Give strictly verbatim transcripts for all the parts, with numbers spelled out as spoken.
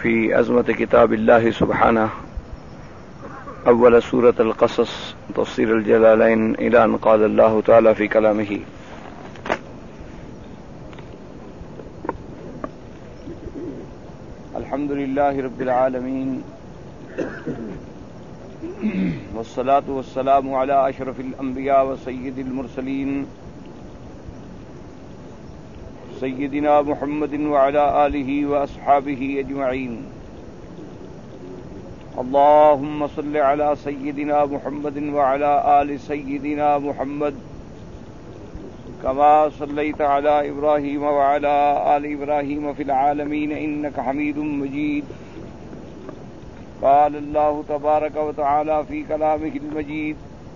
في عظمة كتاب الله سبحانه أول سورة القصص تفسير الجلالين إلى أن قال الله تعالى في كلامه: الحمد لله رب العالمين والصلاة والسلام على أشرف الأنبياء وسيد المرسلين سيدنا محمد وعلى آله وأصحابه أجمعين. اللهم صل على سيدنا محمد وعلى آل سيدنا محمد كما صليت على إبراهيم وعلى آل إبراهيم في العالمين إنك حميد مجيد. قال الله تبارك وتعالى في كلامه المجيد: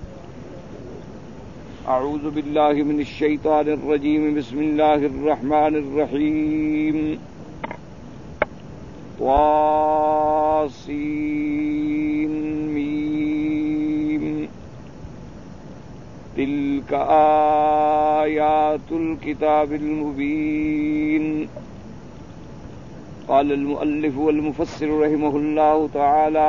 أعوذ بالله من الشيطان الرجيم بسم الله الرحمن الرحيم. طاسين ميم تلك آيات الكتاب المبين. قال المؤلف والمفسر رحمه الله تعالى: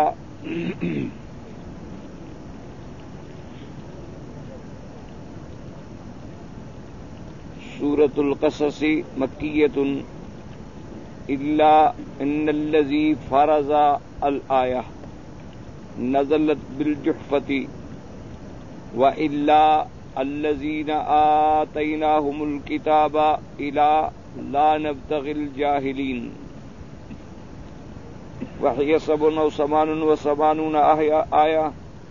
سورة القصص مكية إلا إن الذي فرض الآية نزلت بالجحفة وإلا الذين آتيناهم الكتاب إلى لا نبتغي الجاهلين. وهي سبع وثمان وثمانون آية.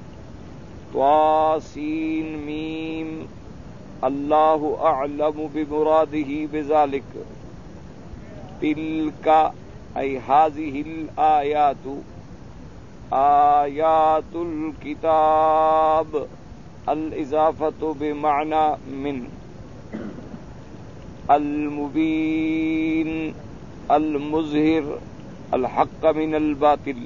طاسين ميم اللہ اعلم بمراده بذلك. تلك ای هذه الآیات آیات الكتاب الاضافة بمعنى من المبین المظہر الحق من الباطل.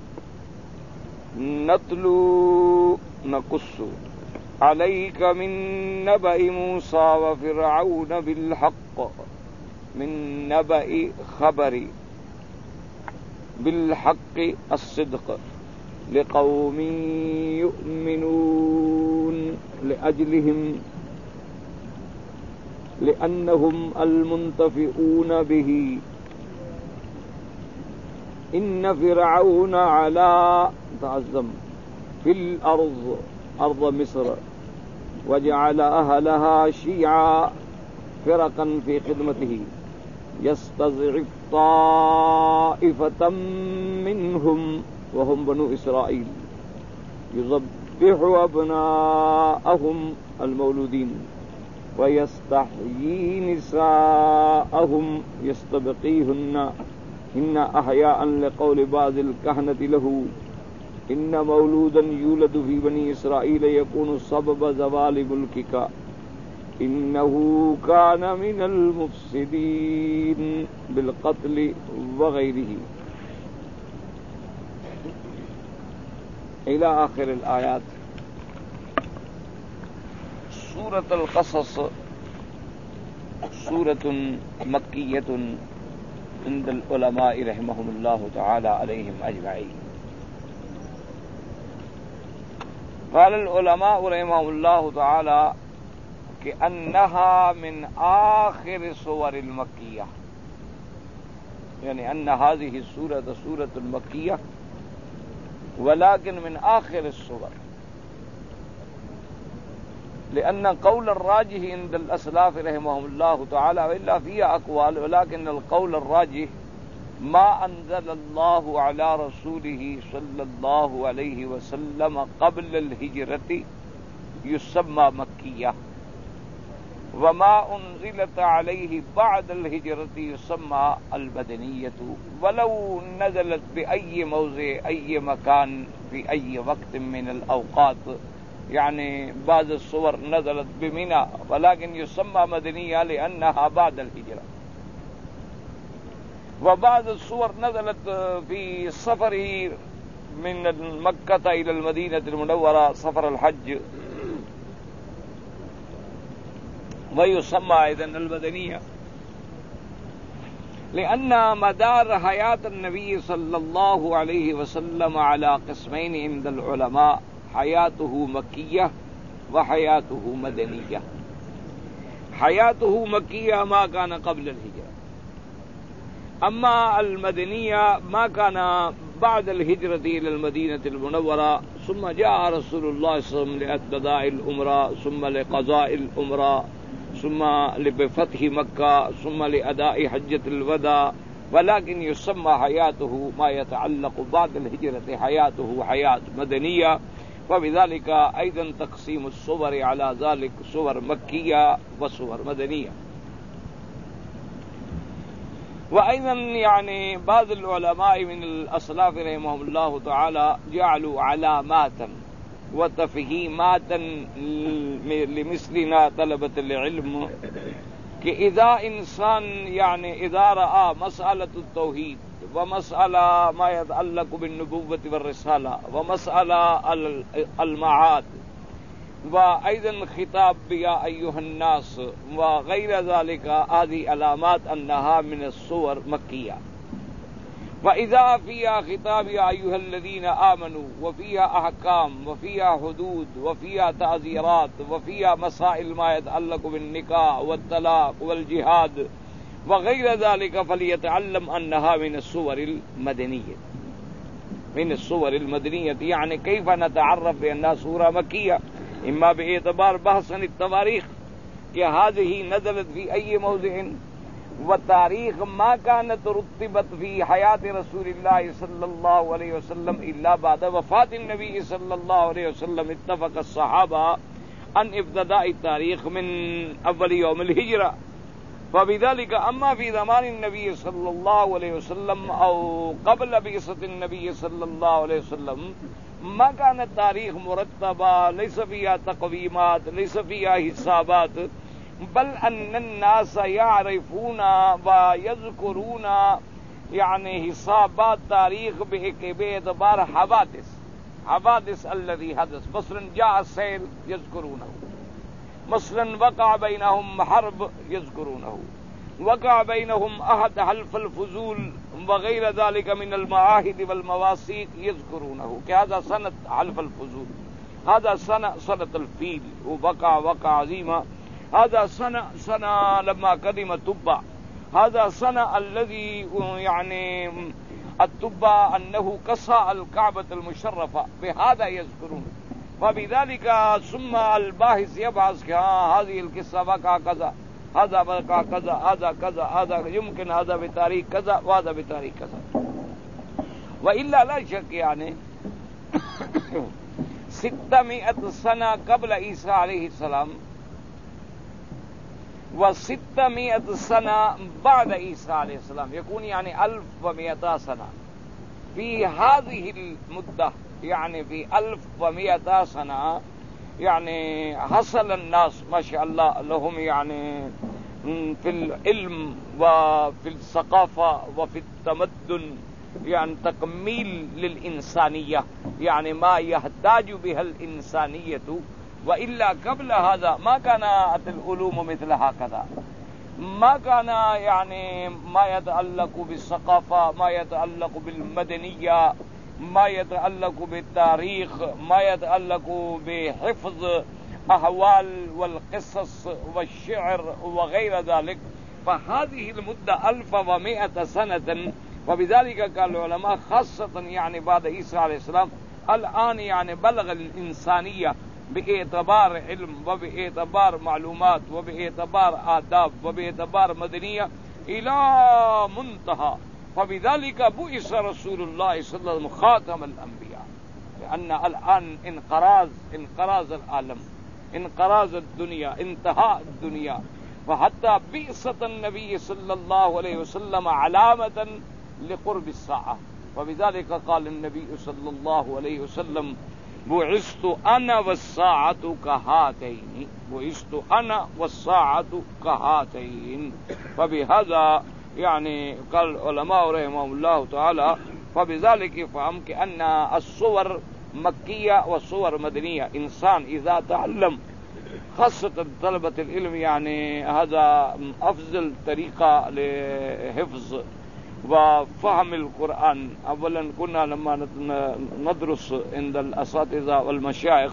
نتلو نقص عليك من نبأ موسى وفرعون بالحق من نبأ خبر بالحق الصدق لقوم يؤمنون لأجلهم لأنهم المنتفعون به. إن فرعون علا تعظم في الأرض أرض مصر وجعل أهلها شيعا فرقا في خدمته يستضعف طائفة منهم وهم بنو إسرائيل يذبح أبناءهم المولودين ويستحيي نساءهم يستبقيهن إن أحياء لقول بعض الكهنة له إن مولودا يولد في بني إسرائيل يكون سبب زوال ملكك إنه كان من المفسدين بالقتل وغيره إلى آخر الآيات. سورة القصص سورة مكية عند العلماء رحمهم الله تعالى عليهم أجمعين. قال العلماء رحمهم الله تعالى كأنها من آخر سور المكية، يعني أن هذه السورة سورة المكية ولكن من آخر السور، لأن قول الراجح عند الأسلاف رحمهم الله تعالى وإلا فيها أقوال، ولكن القول الراجح ما انزل اللہ علی رسولہ صلی اللہ علیہ وسلم قبل الہجرت یسمى مکیہ وما انزلت علیہ بعد الہجرت یسمى المدنیۃ ولو نزلت بأي موضع أي مكان في أي وقت من الأوقات. يعني بعض الصور نزلت بمنى ولكن يسمى مدنية لأنها بعد الهجرة، وبعض الصور نزلت في سفره من مكة إلى المدينة المنورة سفر الحج ويسمى أيضا المدنية. لأن مدار حياة النبي صلى الله عليه وسلم على قسمين عند العلماء، حياته مكية وحياته مدنية. حياته مكية ما كان قبل الهجرة، أما المدنية ما كان بعد الهجرة إلى المدينة المنورة، ثم جاء رسول الله صلى الله عليه وسلم لأداء العمرة، ثم لقضاء العمرة، ثم لفتح مكة، ثم لأداء حجة الوداع. ولكن يسمى حياته ما يتعلق بعد الهجرة حياته حياة مدنية. وبذلك أيضا تقسيم الصور على ذلك، صور مكية وصور مدنية. وأيضا يعني بعض العلماء من الأسلاف رحمهم الله تعالى جعلوا علامات وتفهيمات لمثلنا طلبة العلم، کہ اذا انسان يعني اذا رأى مسألة التوحيد ومسألة ما يتعلق بالنبوة والرسالة ومسألة المعاد وأيضا خطاب يا أيها الناس وغير ذلك، هذه علامات أنها من الصور مكية. وإذا فيها خطاب يا أيها الذين آمنوا، وفيها أحكام وفيها حدود وفيها تعزيرات وفيها مسائل ما يتعلق بالنكاح والطلاق والجهاد وغير ذلك، فليتعلم أنها من الصور المدنية. من الصور المدنية يعني كيف نتعرف بأنها سورة مكية؟ إما باعتبار بحث عن التواريخ کہ هذه نزلت في أي موضع، وتاريخ ما كانت رتبت في حياة رسول الله صلى الله عليه وسلم إلا بعد وفاة النبي صلى الله عليه وسلم. اتفق الصحابة عن ابتداء التاريخ من أول يوم الهجرة. فبذلك أما في زمان النبي صلى الله عليه وسلم أو قبل بعثة النبي صلى الله عليه وسلم ما كان التاريخ مرتبة، ليس فيها تقويمات، ليس فيها حسابات، بل أن الناس يعرفون ويذكرون يعني حسابات تاريخ باعتبار حوادث حوادث الذي حدث. مثلا جاء السيل يذكرونه، مثلا وقع بينهم حرب يذكرونه، وقع بينهم أحد حلف الفضول وغير ذلك من المعاهد والمواثيق يذكرونه، كهذا سنة حلف الفضول، هذا سنة سنة الفيل ووقع وقع عظيمة، هذا سنة سنة لما قدم تبع، هذا سنة الذي يعني التبع أنه كسى الكعبة المشرفة، بهذا يذكرون. وبذلك ثم الباحث يبحث هذه القصة وقع كذا، هذا وقع كذا، هذا كذا، هذا يمكن هذا بتاريخ كذا وهذا بتاريخ كذا. وإلا لا شك يعني ستمائة سنة قبل عيسى عليه السلام وستمائة سنة بعد عيسى عليه السلام، يكون يعني ألف ومئة سنة. في هذه المدة يعني في ألف ومئة سنة يعني حصل الناس ما شاء الله لهم يعني في العلم وفي الثقافة وفي التمدن يعني تكميل للإنسانية، يعني ما يحتاج بها الإنسانية. وإلا قبل هذا ما كانت العلوم مثل هكذا، ما كان يعني ما يتعلق بالثقافة، ما يتعلق بالمدنية، ما يتعلق بالتاريخ، ما يتعلق بحفظ أحوال والقصص والشعر وغير ذلك. فهذه المدة ألف ومائة سنة. وبذلك قال العلماء خاصة يعني بعد عيسى عليه السلام الآن يعني بلغ الإنسانية باعتبار علم وباعتبار معلومات وباعتبار آداب وباعتبار مدنية إلى منتهى. فبذلك بعث رسول الله صلى الله عليه وسلم خاتم الأنبياء، لأن الآن انقراض انقراض العالم، انقراض الدنيا، انتهاء الدنيا. وحتى بعثة النبي صلى الله عليه وسلم علامة لقرب الساعة. وبذلك قال النبي صلى الله عليه وسلم بعثت أنا والساعة كهاتين، بعثت أنا والساعة كهاتين. فبهذا يعني قال العلماء رحمهم الله تعالى، فبذلك يفهم كأن الصور مكية والصور مدنية. إنسان إذا تعلم خاصة طلبة العلم يعني هذا أفضل طريقة لحفظ وفهم القرآن. أولا كنا لما ندرس عند الأساتذة والمشايخ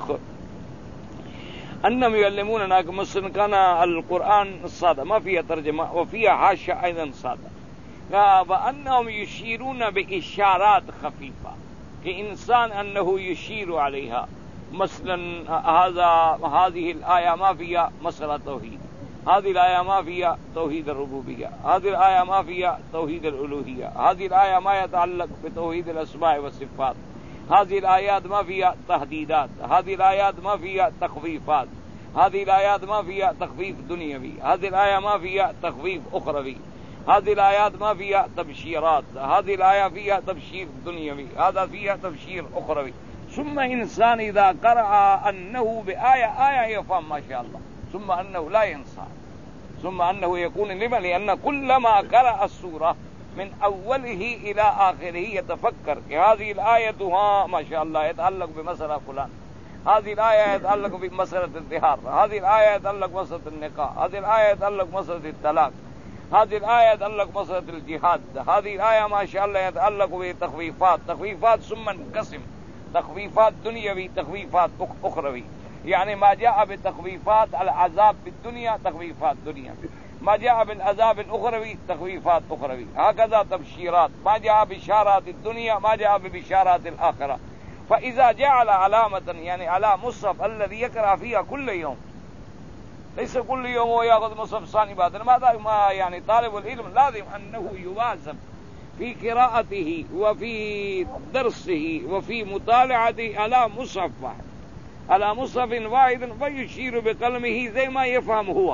أنهم يعلموننا مثلا كان القرآن صادة ما فيها ترجمة وفيها حاشية أيضا صادة، وأنهم يشيرون بإشارات خفيفة كإنسان أنه يشير عليها. مثلا هذا هذه الآية ما فيها مسألة توحيد، هذه الآية ما فيها توحيد الربوبية، هذه الآية ما فيها توحيد الألوهية، هذه الآية ما يتعلق بتوحيد الأسماء والصفات، هذه الآيات ما فيها تهديدات، هذه الآيات ما فيها تخفيفات، هذه الآيات ما فيها تخفيف دنيوي، هذه الآية ما فيها تخفيف أخروي، هذه الآيات ما فيها تبشيرات، هذه الآية فيها تبشير دنيوي، هذا فيها تبشير أخروي. ثم إنسان إذا قرأ أنه بآية آية يفهم ما شاء الله، ثم أنه لا ينسى، ثم أنه يكون لما لأن كلما قرأ السورة من أوله إلى آخره يتفكر هذه الآية ها ما شاء الله يتعلق بمسألة فلان، هذه الآية يتعلق بمسألة الظهار، هذه الآية يتعلق بمسألة النكاح، هذه الآية يتعلق بمسألة الطلاق، هذه الآية يتعلق بمسألة الجهاد، هذه الآية ما شاء الله يتعلق بتخفيفات تخفيفات ثم انقسم تخفيفات دنيوي تخفيفات أخروي. يعني ما جاء بتخفيفات العذاب في الدنيا تخفيفات دنيا، ما جاء بالعذاب الأخروي تخفيفات أخروي، هكذا تبشيرات، ما جاء بشارات الدنيا ما جاء ببشارات الآخرة. فإذا جعل علامة يعني على مصحف الذي يقرأ فيها كل يوم، ليس كل يوم هو يأخذ مصحف ثاني بعد ما ما يعني طالب العلم لازم أنه يواظب في قراءته وفي درسه وفي مطالعته على مصحف واحد على مصحف واحد فيشير بقلمه زي ما يفهم هو.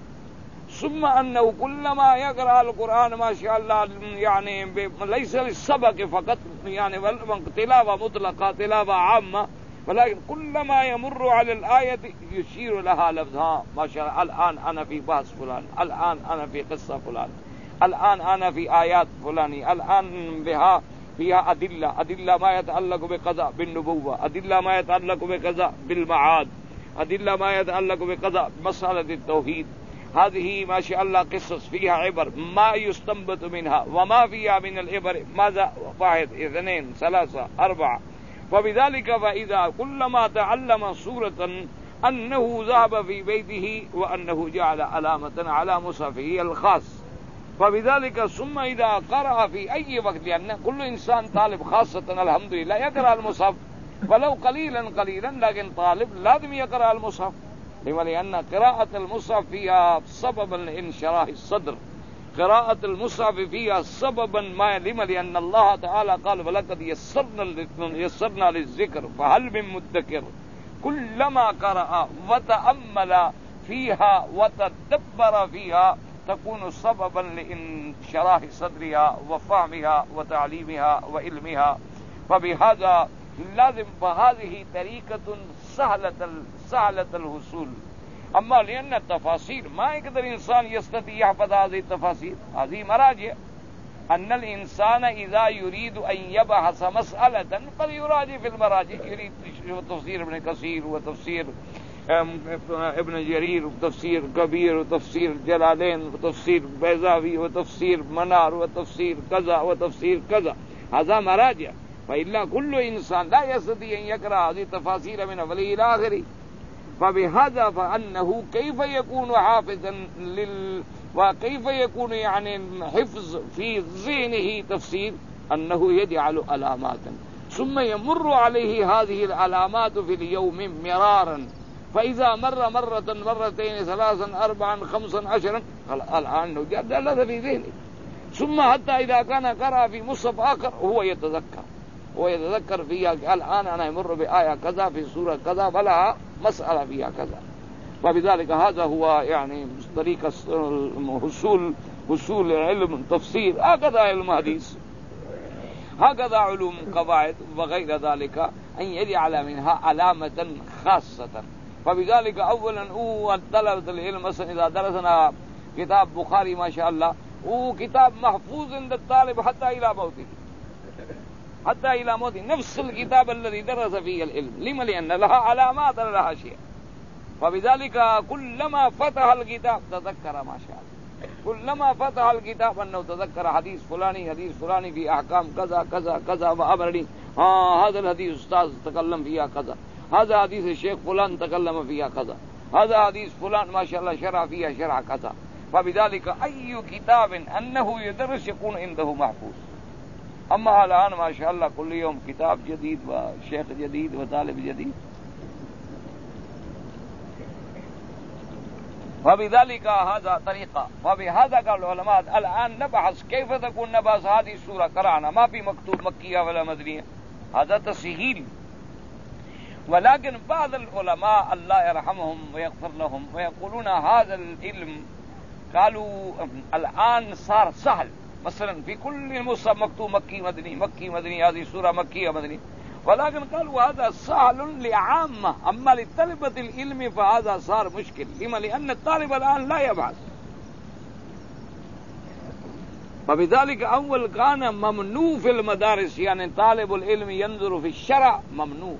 ثم أنه كلما يقرأ القرآن ما شاء الله يعني ليس للسبق فقط يعني تلاوة مطلقة تلاوة عامة، ولكن كلما يمر على الآية يشير لها لفظها ما شاء الله الآن أنا في بحث فلان، الآن أنا في قصة فلان، الآن أنا في آيات فلانية، الآن بها فيها أدلة أدلة ما يتعلق بقضاء بالنبوة، أدلة ما يتعلق بقضاء بالمعاد، أدلة ما يتعلق بقضاء مسألة التوحيد. هذه ما شاء الله قصص فيها عبر ما يستنبط منها وما فيها من العبر ماذا واحد اثنين ثلاثة أربعة. فبذلك فإذا كلما تعلم سورة أنه ذهب في بيته وأنه جعل علامة على مصحفه الخاص. فبذلك ثم إذا قرأ في أي وقت، لأن كل إنسان طالب خاصة الحمد لله يقرأ المصحف ولو قليلا قليلا، لكن طالب لازم يقرأ المصحف. لما لأن قراءة المصحف فيها سببا لانشراح الصدر، قراءة المصحف فيها سببا ما لما لأن الله تعالى قال ولقد يسرنا يسرنا للذكر فهل من مدكر. كلما قرأ وتأمل فيها وتدبر فيها تكون سببا لانشراح صدرها وفهمها وتعليمها وعلمها. فبهذا لازم فهذه طريقة سهلة سهلة الوصول. أما لأن التفاصيل ما يقدر إنسان يستطيع يحفظ هذه التفاصيل، هذه مراجع. أن الإنسان إذا يريد أن يبحث مسألة فليراجع في المراجع، يريد تفسير ابن كثير وتفسير ابن جرير وتفسير كبير وتفسير جلالين وتفسير بيضاوي وتفسير منار وتفسير كذا وتفسير كذا، هذا مراجع. فإلا كل إنسان لا يستطيع أن يقرأ هذه التفاسير من أوله إلى آخره. فبهذا فأنه كيف يكون حافظا لل وكيف يكون يعني حفظ في ذهنه تفسير، أنه يجعل علامات ثم يمر عليه هذه العلامات في اليوم مرارا، فإذا مر مرة مرتين ثلاثا أربعا خمسا عشرا الآن جلد في ذهنه. ثم حتى إذا كان قرأ في مصحف آخر هو يتذكر ويتذكر فيها الآن أنا يمر بآية كذا في سورة كذا فلها مسألة فيها كذا. فبذلك هذا هو يعني طريقة حصول حصول علم تفسير، هكذا علم حديث، هكذا علوم قواعد وغير ذلك، أن يجعل منها علامة خاصة. فبذلك أولا هو طلبة العلم مثلا إذا درسنا كتاب بخاري ما شاء الله وكتاب محفوظ عند الطالب حتى إلى موته، حتى إلى موته نفس الكتاب الذي درس فيه العلم. لما؟ لأن لها علامات لها شيء. فبذلك كلما فتح الكتاب تذكر ما شاء الله، كلما فتح الكتاب انه تذكر حديث فلاني حديث فلاني في احكام كذا كذا كذا وامرني ها هذا الحديث استاذ تكلم فيها كذا، هذا حديث الشيخ فلان تكلم فيها كذا، هذا حديث فلان ما شاء الله شرع فيها شرع كذا. فبذلك اي كتاب انه يدرس يكون عنده محفوظ. اما الان ما شاء الله كل يوم كتاب جديد وشيخ جديد وطالب جديد. فبذلك هذا طريقة. فبهذا قال العلماء الآن نبحث كيف تكون نبحث هذه السورة قرأنا، ما في مكتوب مكية ولا مدنية، هذا تسهيل. ولكن بعض العلماء الله يرحمهم ويغفر لهم ويقولون هذا العلم قالوا الآن صار سهل، مثلا في كل المصحف مكتوب مكي مدني مكي مدني، هذه سورة مكية مدني، ولكن قالوا هذا سهل لعامة، أما لطلبة العلم فهذا صار مشكل. لما؟ لأن الطالب الآن لا يبحث. فبذلك أول كان ممنوع في المدارس، يعني طالب العلم ينظر في الشرع ممنوع.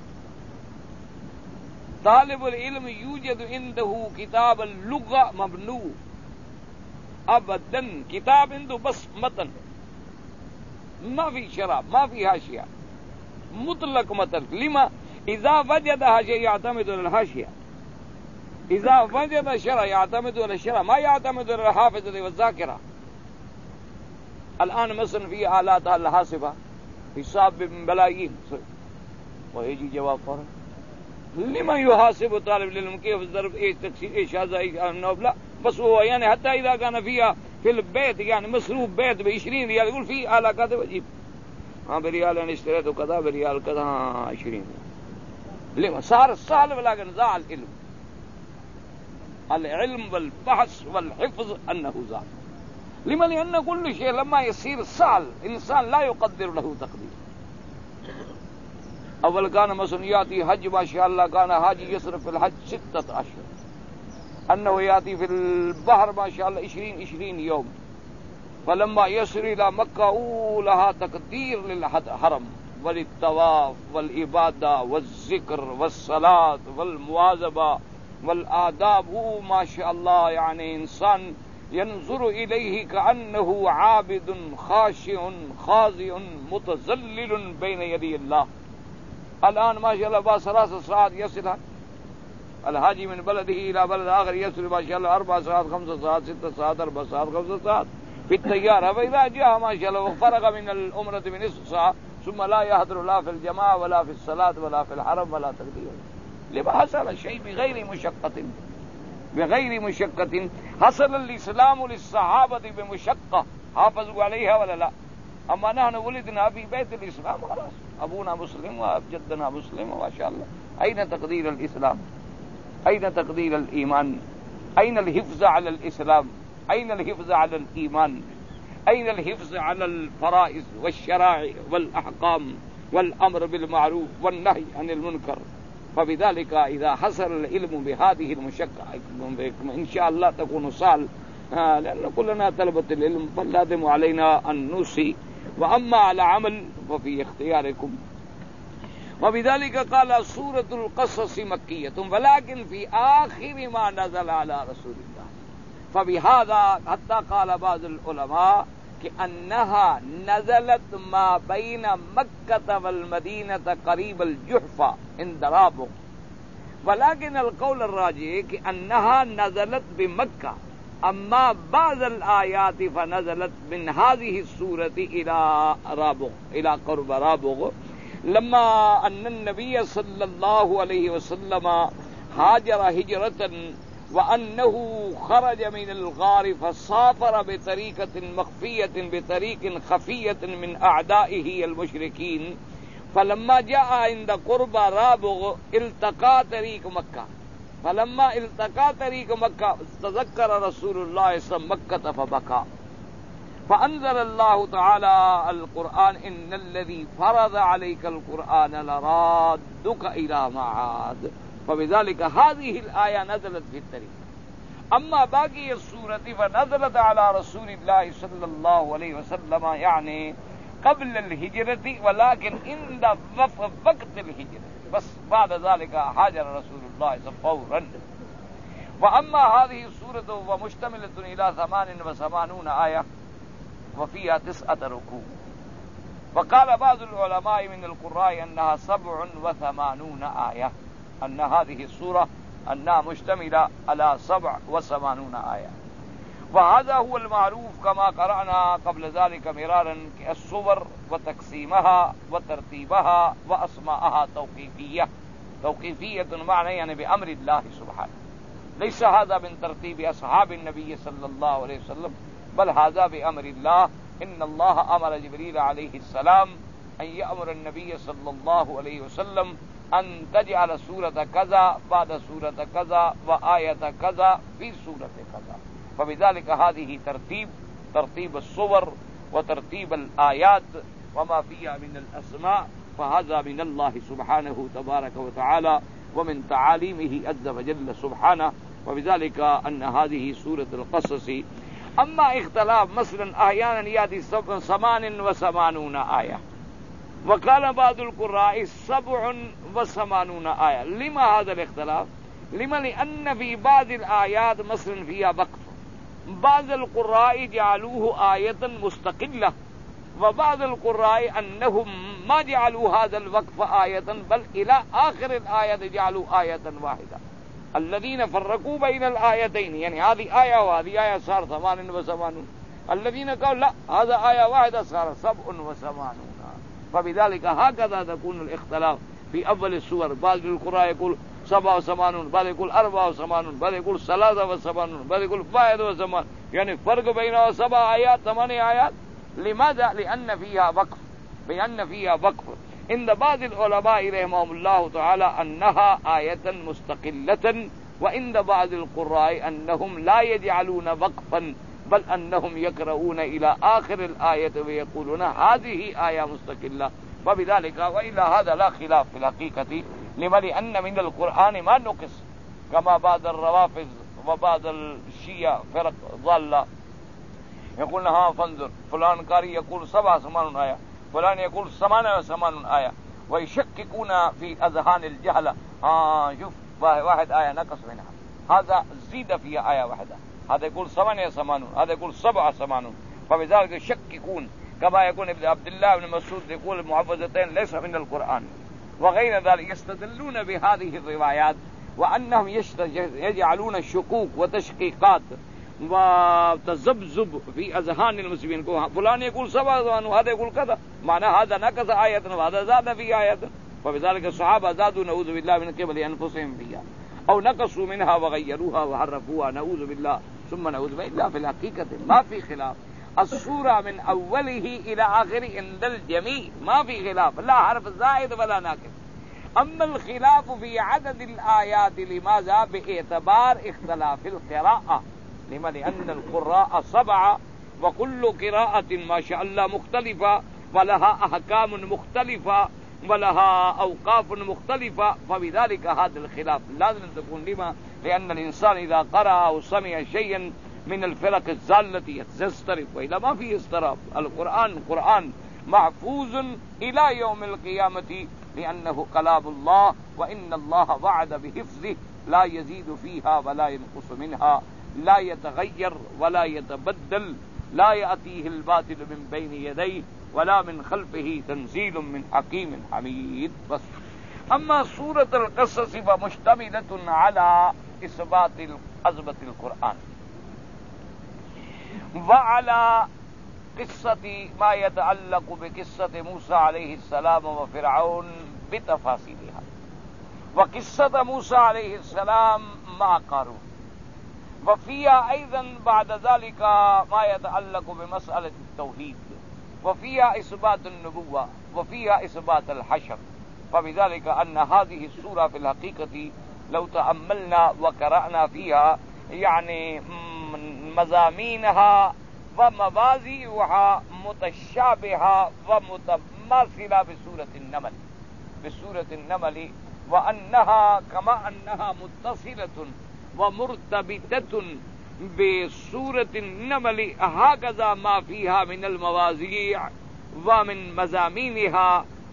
طالب العلم يوجد عنده كتاب اللغة ممنوع أبدا، كتاب عنده بس متن، ما في شرع ما في حاشية، مطلق متن. لما؟ إذا وجد حاشية يعتمد على الحاشية، إذا وجد شرع يعتمد على الشرع، ما يعتمد على الحافظة والذاكرة. الآن مثلا في آلات الحاسبة حساب بملايين ويجي جواب فورا. لما يحاسب طالب العلم كيف الضرب ايش تكسير ايش هذا ايش النوب؟ لا بس هو يعني حتى إذا كان فيها في البيت يعني مصروف بيت بعشرين ريال يقول في علاقات وجيب ها بريال انا اشتريته كذا بريال كذا عشرين. لما؟ صار سهل ولكن ضاع العلم. العلم والبحث والحفظ انه ضاع. لما؟ لان كل شيء لما يصير سهل انسان لا يقدر له تقدير. اول كان مثلا ياتي حج ما شاء الله كان حاجي يصرف في الحج ستة اشهر، انه ياتي في البحر ما شاء الله عشرين عشرين يوم. فلما يصل الى مكة لها تقدير للحرم وللطواف والعبادة والذكر والصلاة والمواظبة والآداب. هو ما شاء الله يعني إنسان ينظر إليه كأنه عابد خاشع خاضع متذلل بين يدي الله. الآن ما شاء الله بثلاث ساعات يصل الحاجي من بلده إلى بلد آخر، يصل ما شاء الله أربع ساعات خمس ساعات ست ساعات أربع ساعات خمس ساعات في الطيارة. فإذا جاء ما شاء الله وفرغ من العمرة بنصف ساعة ثم لا يحضر لا في الجماعة ولا في الصلاة ولا في الحرم ولا تقدير. لما؟ حصل الشيء بغير مشقة، بغير مشقة. حصل الإسلام للصحابة بمشقة، حافظوا عليها ولا لا؟ أما نحن ولدنا في بيت الإسلام خلاص، أبونا مسلم وجدنا مسلم وما شاء الله. أين تقدير الإسلام؟ أين تقدير الإيمان؟ أين الحفظ على الإسلام؟ أين الحفظ على الإيمان؟ أين الحفظ على الفرائض والشرائع والأحكام والأمر بالمعروف والنهي عن المنكر؟ فبذلك إذا حصل العلم بهذه المشقة إن شاء الله تكون سهل، لأن كلنا طلبة العلم فلازم علينا أن نوصي، وأما على عمل ففي اختياركم. وبذلك قال سورة القصص مكية ولكن في آخر ما نزل على رسول الله. فبهذا حتى قال بعض العلماء كأنها نزلت ما بين مكة والمدينة قريب الجحفة عند رابغ، ولكن القول الراجح كأنها نزلت بمكة. أما بعض الآيات فنزلت من هذه السورة إلى رابغ، إلى قرب رابغ، لما أن النبي صلى الله عليه وسلم هاجر هجرة وأنه خرج من الغار فسافر بطريقة مخفية بطريق خفية من أعدائه المشركين. فلما جاء عند قرب رابغ التقى طريق مكة، فلما التقى طريق مكة تذكر رسول الله صلى الله عليه وسلم مكة فبكى، فأنزل الله تعالى القرآن إن الذي فرض عليك القرآن لرادك إلى معاد. فبذلك هذه الآية نزلت في الطريق. أما باقي السورة فنزلت على رسول الله صلى الله عليه وسلم يعني قبل الهجرة، ولكن عند وقت الهجرة. بس بعد ذلك هاجر رسول الله فورا. وأما هذه السورة ومشتملة إلى ثمان وثمانون آية وفيها تسعة ركوع. وقال بعض العلماء من القراء أنها سبع وثمانون آية، أن هذه السورة أنها مشتملة على سبع وثمانون آية. وهذا هو المعروف كما قرأنا قبل ذلك مرارا، الصور وتقسيمها وترتيبها وأسماءها توقيفية. توقيفية معنى يعني بأمر الله سبحانه، ليس هذا من ترتيب أصحاب النبي صلى الله عليه وسلم، بل هذا بأمر الله. إن الله أمر جبريل عليه السلام أن يأمر النبي صلى الله عليه وسلم أن تجعل سورة كذا بعد سورة كذا وآية كذا في سورة كذا. فبذلك هذه ترتيب ترتيب الصور وترتيب الآيات وما فيها من الأسماء، فهذا من الله سبحانه تبارك وتعالى ومن تعاليمه عز وجل سبحانه. وبذلك أن هذه سورة القصص. أما اختلاف مثلا أحيانا يأتي ثمان وثمانون آية، وقال بعض القراء سبع وثمانون آية. لما هذا الاختلاف؟ لما لأن في بعض الآيات مثلا فيها وقف، بعض القراء جعلوه آية مستقلة، وبعض القراء أنهم ما جعلوا هذا الوقف آية بل إلى آخر الآية جعلوا آية واحدة. الذين فرقوا بين الآيتين، يعني هذه آية وهذه آية صار ثمان وثمانون. الذين قالوا لا هذا آية واحدة صار سبع وثمانون. فبذلك هكذا تكون الاختلاف في أول السور. بعض القراء يقول سبع وثمانون، بعض يقول أربع وثمانون، بعض يقول ثلاثة وثمانون، بعض يقول واحد وثمانون، يعني فرق بين سبع آيات ثمانية آيات. لماذا؟ لأن فيها وقف، لأن فيها وقف. عند بعض العلماء رحمهم الله تعالى أنها آية مستقلة، وعند بعض القراء أنهم لا يجعلون وقفا بل أنهم يقرؤون إلى آخر الآية ويقولون هذه آية مستقلة. وبذلك وإلا هذا لا خلاف في الحقيقة. لما؟ لأن من القرآن ما نقص، كما بعض الروافض وبعض الشيعة فرق ضالة يقول ها فانظر فلان قارئ يقول سبع ثمانون آية، فلان يقول ثمانية وثمانون آية، ويشككون في أذهان الجهلة. آه شوف واحد آية نقص منها، هذا زيد فيها آية واحدة، هذا يقول ثمانية وثمانون، هذا يقول سبعة وثمانون. فبذلك يشككون، كما يقول ابن عبد الله بن مسعود يقول المعوذتين ليس من القرآن وغير ذلك. يستدلون بهذه الروايات وأنهم يجعلون شكوك وتشقيقات وتذبذب في أذهان المسلمين. فلان يقول سبعة وهذا يقول كذا، معنى هذا نقص آية وهذا زاد في آية. فبذلك الصحابة زادوا نعوذ بالله من قبل أنفسهم فيها، أو نقصوا منها وغيروها وحرفوها نعوذ بالله ثم نعوذ بالله. إلا في الحقيقة ما في خلاف، السورة من أوله إلى آخره عند الجميع ما في خلاف، لا حرف زائد ولا ناقص. أما الخلاف في عدد الآيات، لماذا؟ باعتبار اختلاف القراءة. لما؟ لأن القراء سبعة وكل قراءة ما شاء الله مختلفة ولها أحكام مختلفة ولها أوقاف مختلفة. فبذلك هذا الخلاف لازم تكون. لما؟ لأن الإنسان إذا قرأ أو سمع شيئا من الفرق الزالة يسترب، وإلا ما فيه استراب. القرآن قرآن محفوظ إلى يوم القيامة لأنه كلام الله، وإن الله وعد بحفظه لا يزيد فيها ولا ينقص منها، لا يتغير ولا يتبدل، لا يأتيه الباطل من بين يديه ولا من خلفه، تنزيل من حكيم حميد. بس. أما سورة القصص فمشتملة على إثبات عظمة القرآن وعلى قصة ما يتعلق بقصة موسى عليه السلام وفرعون بتفاصيلها، وقصة موسى عليه السلام مع قارون، وفيها أيضا بعد ذلك ما يتعلق بمسألة التوحيد، وفيها إثبات النبوة، وفيها إثبات الحشر. فبذلك أن هذه السورة في الحقيقة لو تأملنا وقرأنا فيها يعني مضامينها وموازيها متشابهة ومتماثلة بسورة النمل بسورة النمل وأنها كما أنها متصلة ومرتبطة بسورة النمل، هكذا ما فيها من الموازيع ومن مضامينها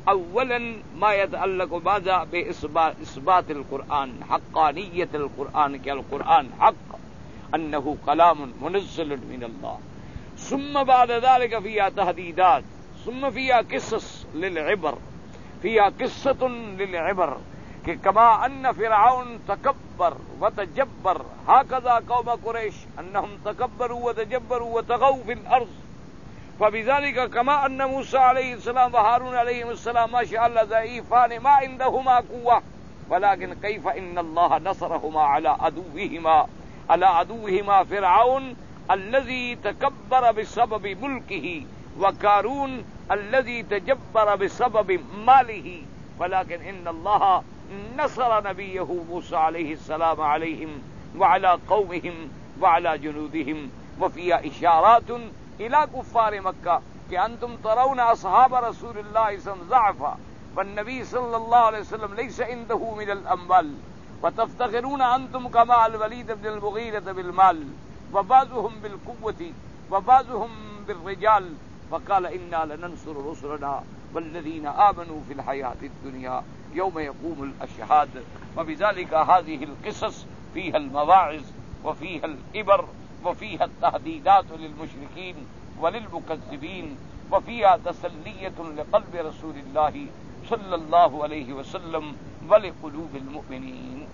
اولا ما يتعلق ماذا باثبات القرآن، حقانیت القرآن، کہ القرآن حق، انه كلام منزل من الله. ثم بعد ذلك فيها تهديدات، ثم فيها قصص للعبر، فيها قصة للعبر، کہ كما ان فرعون تكبر وتجبر هكذا قوم قريش انهم تكبروا وتجبروا وطغوا في الارض، فبذلك كما ان موسى عليه السلام وهارون عليهم السلام ما شاء الله ضعيفان ما عندهما قوة، ولكن كيف ان الله نصرهما على عدوهما على عدوهما فرعون الذي تكبر بسبب ملكه، وقارون الذي تجبر بسبب ماله، ولكن ان الله نصر نبيه موسى عليه السلام عليهم وعلى قومهم وعلى جنودهم. وفيها اشارات الى كفار مكة کہ انتم ترون اصحاب رسول الله صلى الله عليه وسلم ضعفا والنبي صلى الله عليه وسلم ليس عنده من الاموال، وتفتخرون انتم كما الوليد بن المغيرة بالمال وبعضهم بالقوة وبعضهم بالرجال، فقال انا لننصر رسلنا والذين آمنوا في الحياة الدنيا يوم يقوم الأشهاد. وبذلك هذه القصص فيها المواعظ وفيها العبر وفيها التهديدات للمشركين وللمكذبين، وفيها تسلية لقلب رسول الله صلى الله عليه وسلم ولقلوب المؤمنين.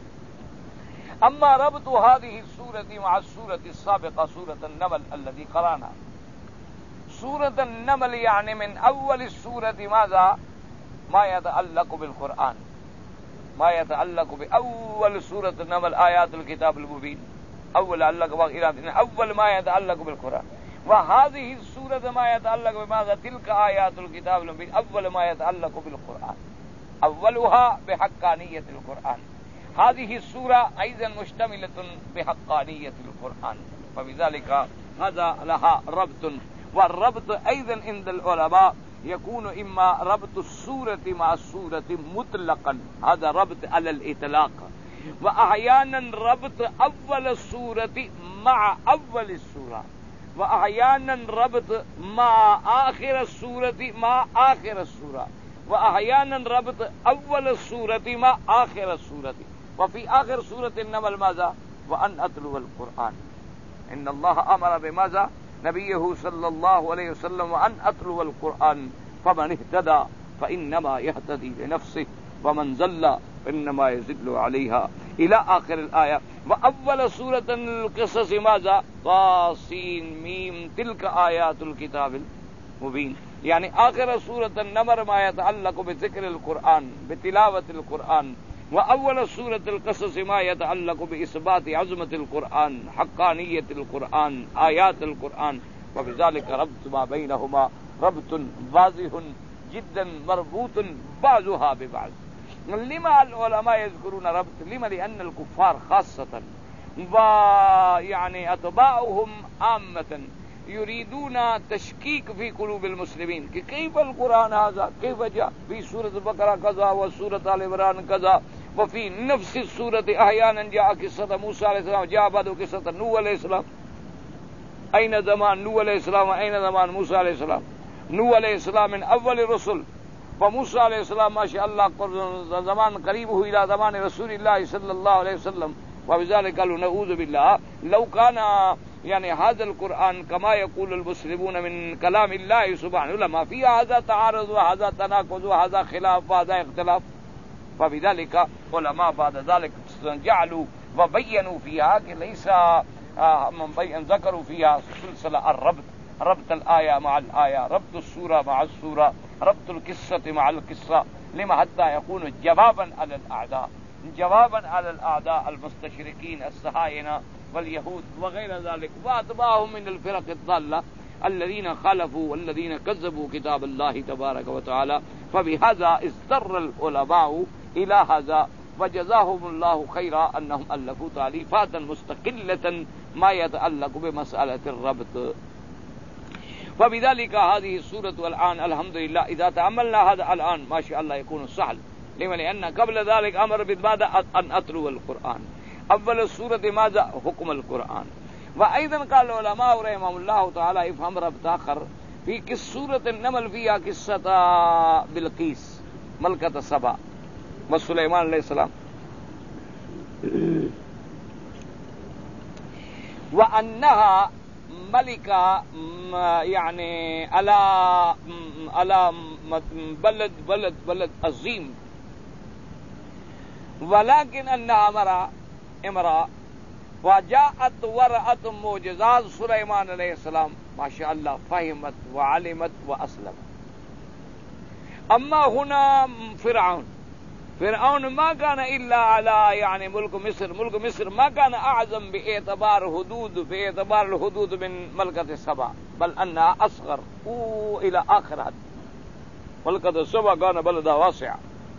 أما ربط هذه السورة مع السورة السابقة سورة النمل الذي قرأناها، سورة النمل يعني من أول السورة ماذا؟ ما يتعلق بالقرآن، ما يتعلق بأول سورة النمل آيات الكتاب المبين، أول علق أول ما يتعلق بالقرآن. وهذه السورة ما يتعلق بماذا؟ تلك آيات الكتاب المبين أول ما يتعلق بالقرآن، أولها بحقانية القرآن. هذه السورة أيضا مشتملة بحقانية القرآن، فبذلك هذا لها ربط. والربط أيضا عند العلماء يكون إما ربط السورة مع السورة مطلقا، هذا ربط على الإطلاق، وأحيانا ربط أول السورة مع أول السورة، وأحيانا ربط مع آخر السورة مع آخر السورة، وأحيانا ربط أول السورة مع آخر السورة. وفي آخر سورة النمل ماذا؟ وأن أتلو القرآن، إن الله أمر بماذا؟ نبيه صلى الله عليه وسلم وأن أتلو القرآن فمن اهتدى فإنما يهتدي لنفسه ومن ضل فإنما يضل عليها إلى آخر الآية. وأول سورة القصص ماذا؟ طاسين ميم تلك آيات الكتاب المبين، يعني آخر سورة النمر ما يتعلق بذكر القرآن بتلاوة القرآن، وأول سورة القصص ما يتعلق بإثبات عظمة القرآن حقانية القرآن آيات القرآن. وبذلك ربط ما بينهما ربط واضح جدا مربوط بعضها ببعض. لما العلماء يذكرون ربط؟ لما؟ لأن الكفار خاصة ويعني أتباعهم عامة يريدون تشكيك في قلوب المسلمين کہ كيف القرآن هذا، كيف جاء في سورة البقرة كذا وسورة آل عمران كذا، وفي نفس السورة أحيانا جاء قصة موسى عليه السلام، جاء بعد قصة نوح عليه السلام. أين زمان نوح عليه السلام وأين زمان موسى عليه السلام؟ نوح عليه السلام من أول الرسل، وموسى عليه السلام ما شاء الله زمان قريبه إلى زمان رسول الله صلى الله عليه وسلم. وبذلك قالوا نعوذ بالله لو كان يعني هذا القرآن كما يقول المسلمون من كلام الله سبحانه لما فيه هذا تعارض وهذا تناقض وهذا خلاف وهذا اختلاف. فبذلك علماء بعد ذلك جعلوا وبينوا فيها کہ ليس من ذكروا فيها سلسلة الربط، ربط الآية مع الآية، ربط السورة مع السورة، ربط القصة مع القصة، لما حتى يكون جوابا على الأعداء، جوابا على الأعداء المستشركين الصهاينة واليهود وغير ذلك وأتباعهم من الفرق الضالة الذين خالفوا والذين كذبوا كتاب الله تبارك وتعالى. فبهذا اضطر العلماء إلى هذا، وجزاهم الله خيرا أنهم ألفوا تأليفات مستقلة ما يتعلق بمسألة الربط. وبذلك هذه السورة الآن الحمد لله إذا تأملنا هذا الآن ما شاء الله يكون سهل. لما؟ لأن قبل ذلك أمر بالماذا؟ أن أتلو القرآن. أول السورة ماذا؟ حكم القرآن. وأيضا قال العلماء رحمهم الله تعالى افهم ربط آخر فی کس صورت النمل فیہا قصۃ بلقیس ملکۃ سبا و سلیمان علیہ السلام وانہا ملکہ یعنی علی علی بلد بلد بلد عظیم ولكن انها امرا امرا وجاءت ورأت معجزات سليمان عليه السلام ما شاء الله فهمت وعلمت واسلمت. اما هنا فرعون فرعون ما كان الا على يعني ملك مصر ملك مصر ما كان اعظم باعتبار حدود باعتبار الحدود من ملكة سبا بل انها اصغر الى اخر حد. ملكة سبا كان بلدا واسعا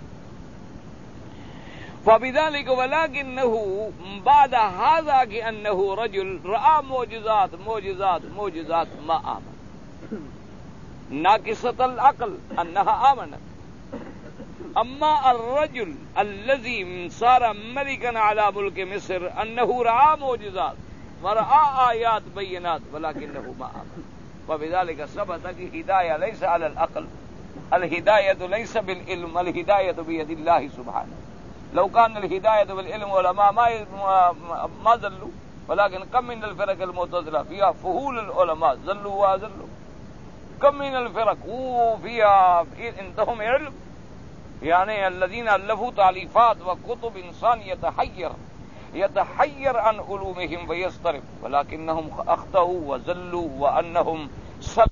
فبذلك ولكنه بعد هذا كأنه رجل رأى معجزات معجزات معجزات ما آمن ناقصة العقل أنها آمنت. أما الرجل الذي صار ملكا على ملك مصر أنه رأى معجزات ورأى آيات بينات ولكنه ما آمن. فبذلك ثبت هداية ليس على العقل الهداية ليس بالعلم الهداية بيد الله سبحانه. لو كان الهداية بالعلم علماء ما ما ذلوا ولكن كم من الفرق المعتزلة فيها فهول العلماء ذلوا وذلوا. كم من الفرق وفيها عندهم علم يعني الذين ألفوا تأليفات وكتب إنسان يتحير يتحير عن علومهم ويسترب ولكنهم أخطأوا وذلوا وأنهم